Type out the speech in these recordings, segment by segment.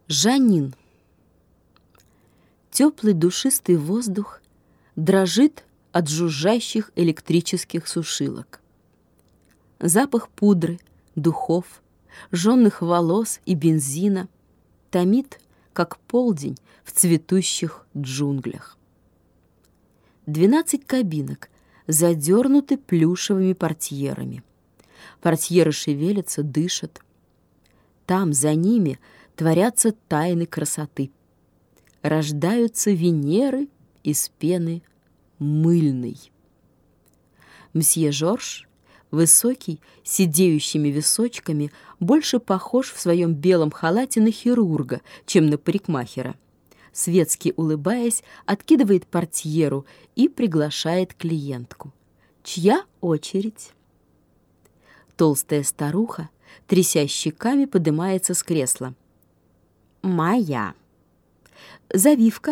Жанин. Теплый душистый воздух дрожит от жужжащих электрических сушилок. Запах пудры, духов, жженных волос и бензина томит, как полдень в цветущих джунглях. 12 кабинок задернуты плюшевыми портьерами. Портьеры шевелятся, дышат. Там, за ними, творятся тайны красоты. Рождаются Венеры из пены мыльной. Мсье Жорж, высокий, с сидеющими височками, больше похож в своем белом халате на хирурга, чем на парикмахера. Светски улыбаясь, откидывает портьеру и приглашает клиентку. Чья очередь? Толстая старуха, тряся щеками, поднимается с кресла. «Моя». «Завивка?»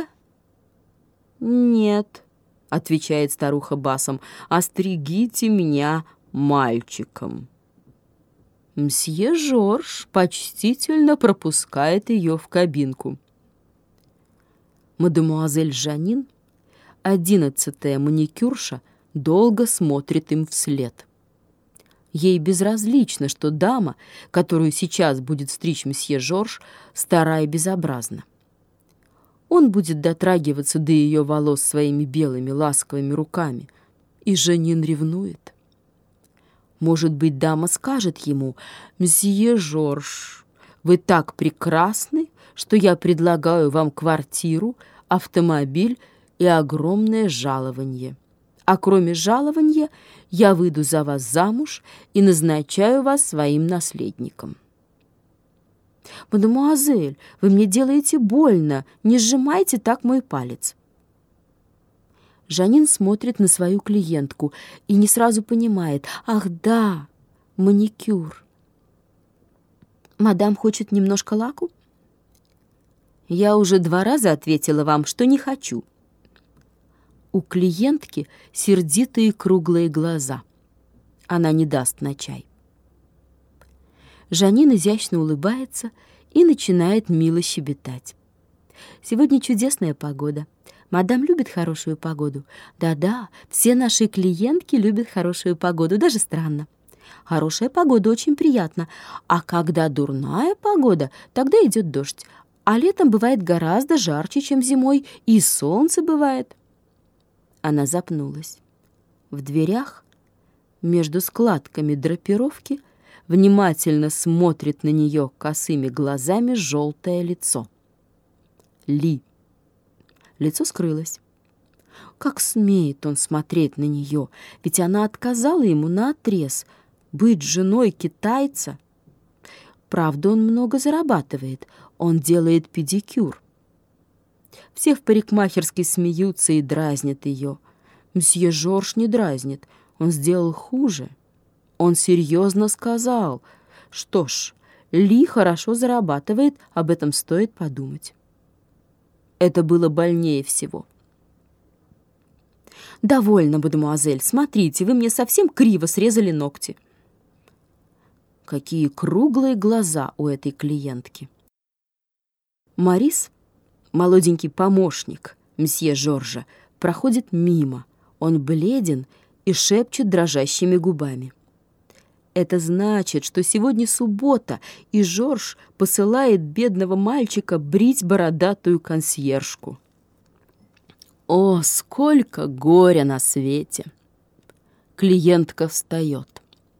«Нет», — отвечает старуха басом, — «остригите меня мальчиком». Мсье Жорж почтительно пропускает ее в кабинку. Мадемуазель Жанин, 11-я маникюрша, долго смотрит им вслед. Ей безразлично, что дама, которую сейчас будет стричь мсье Жорж, стара и безобразна. Он будет дотрагиваться до ее волос своими белыми ласковыми руками, и Жанин ревнует. Может быть, дама скажет ему: «Мсье Жорж, вы так прекрасны, что я предлагаю вам квартиру, автомобиль и огромное жалование. А кроме жалования я выйду за вас замуж и назначаю вас своим наследником». «Мадемуазель, вы мне делаете больно, не сжимайте так мой палец». Жанин смотрит на свою клиентку и не сразу понимает: «Ах да, маникюр». «Мадам хочет немножко лаку?» «Я уже 2 раза ответила вам, что не хочу». У клиентки сердитые круглые глаза. Она не даст на чай. Жанин изящно улыбается и начинает мило щебетать. «Сегодня чудесная погода. Мадам любит хорошую погоду. Да-да, все наши клиентки любят хорошую погоду, даже странно. Хорошая погода очень приятна, а когда дурная погода, тогда идет дождь. А летом бывает гораздо жарче, чем зимой, и солнце бывает». Она запнулась. В дверях, между складками драпировки, внимательно смотрит на нее косыми глазами желтое лицо. Ли. Лицо скрылось. Как смеет он смотреть на нее, ведь она отказала ему наотрез быть женой китайца. Правда, он много зарабатывает, он делает педикюр. Все в парикмахерской смеются и дразнят ее. Мсье Жорж не дразнит, он сделал хуже. Он серьезно сказал: «Что ж, Ли хорошо зарабатывает, об этом стоит подумать». Это было больнее всего. «Довольно, мадемуазель, смотрите, вы мне совсем криво срезали ногти». Какие круглые глаза у этой клиентки. Морис, молоденький помощник мсье Жоржа, проходит мимо. Он бледен и шепчет дрожащими губами. Это значит, что сегодня суббота, и Жорж посылает бедного мальчика брить бородатую консьержку. О, сколько горя на свете! Клиентка встает.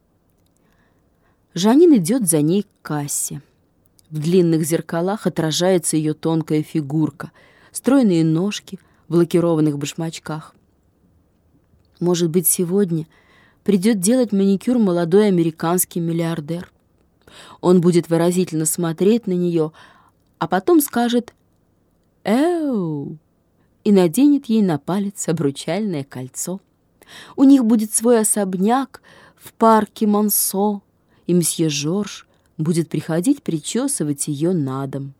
Жанин идет за ней к кассе. В длинных зеркалах отражается ее тонкая фигурка, стройные ножки в лакированных башмачках. Может быть, сегодня придет делать маникюр молодой американский миллиардер. Он будет выразительно смотреть на нее, а потом скажет «Эу!» и наденет ей на палец обручальное кольцо. У них будет свой особняк в парке Монсо, и мсье Жорж будет приходить причесывать ее на дом.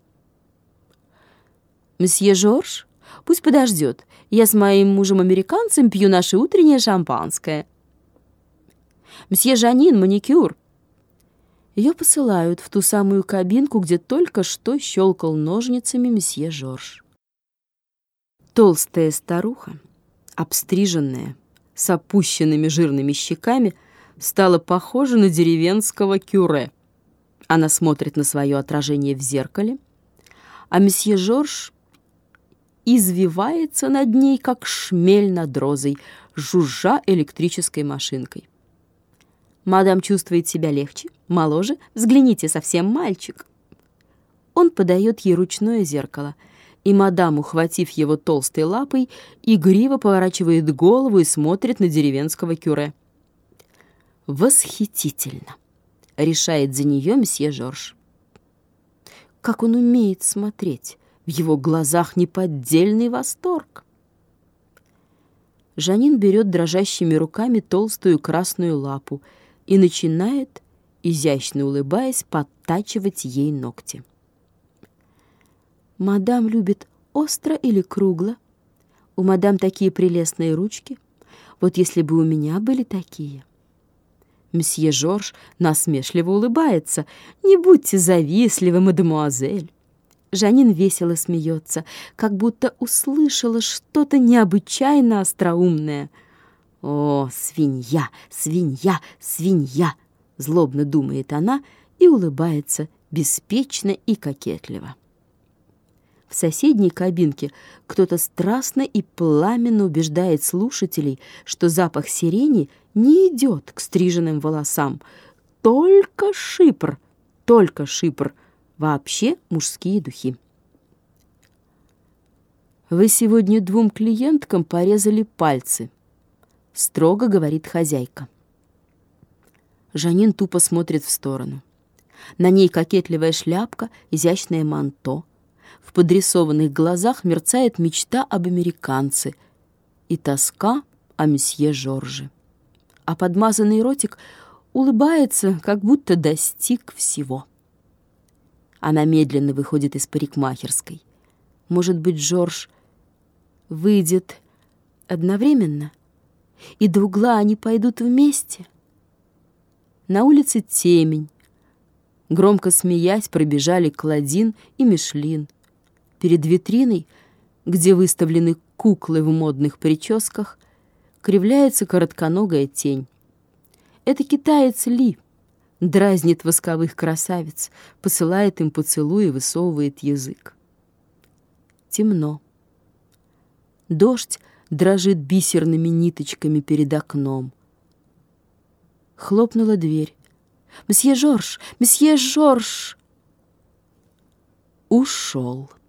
«Мсье Жорж, пусть подождет. Я с моим мужем-американцем пью наше утреннее шампанское». «Мсье Жанин, маникюр». Ее посылают в ту самую кабинку, где только что щелкал ножницами месье Жорж. Толстая старуха, обстриженная, с опущенными жирными щеками, стала похожа на деревенского кюре. Она смотрит на свое отражение в зеркале, а месье Жорж извивается над ней, как шмель над розой, жужжа электрической машинкой. Мадам чувствует себя легче, моложе. Взгляните, совсем мальчик. Он подает ей ручное зеркало, и мадам, ухватив его толстой лапой, игриво поворачивает голову и смотрит на деревенского кюре. «Восхитительно!» — решает за нее месье Жорж. Как он умеет смотреть! В его глазах неподдельный восторг. Жанин берет дрожащими руками толстую красную лапу и начинает, изящно улыбаясь, подтачивать ей ногти. Мадам любит остро или кругло. У мадам такие прелестные ручки. Вот если бы у меня были такие. Мсье Жорж насмешливо улыбается. «Не будьте завистливы, мадемуазель». Жанин весело смеется, как будто услышала что-то необычайно остроумное. «О, свинья, свинья, свинья!» — злобно думает она и улыбается беспечно и кокетливо. В соседней кабинке кто-то страстно и пламенно убеждает слушателей, что запах сирени не идет к стриженным волосам. Только шипр, только шипр. Вообще мужские духи. «Вы сегодня 2 клиенткам порезали пальцы», — строго говорит хозяйка. Жанин тупо смотрит в сторону. На ней кокетливая шляпка, изящное манто. В подрисованных глазах мерцает мечта об американце и тоска о месье Жорже. А подмазанный ротик улыбается, как будто достиг всего. Она медленно выходит из парикмахерской. Может быть, Жорж выйдет одновременно, и до угла они пойдут вместе? На улице темень. Громко смеясь, пробежали Клодин и Мишлин. Перед витриной, где выставлены куклы в модных прическах, кривляется коротконогая тень. Это китаец Ли. Дразнит восковых красавиц, посылает им поцелуи и высовывает язык. Темно. Дождь дрожит бисерными ниточками перед окном. Хлопнула дверь. «Месье Жорж! Месье Жорж!» Ушел.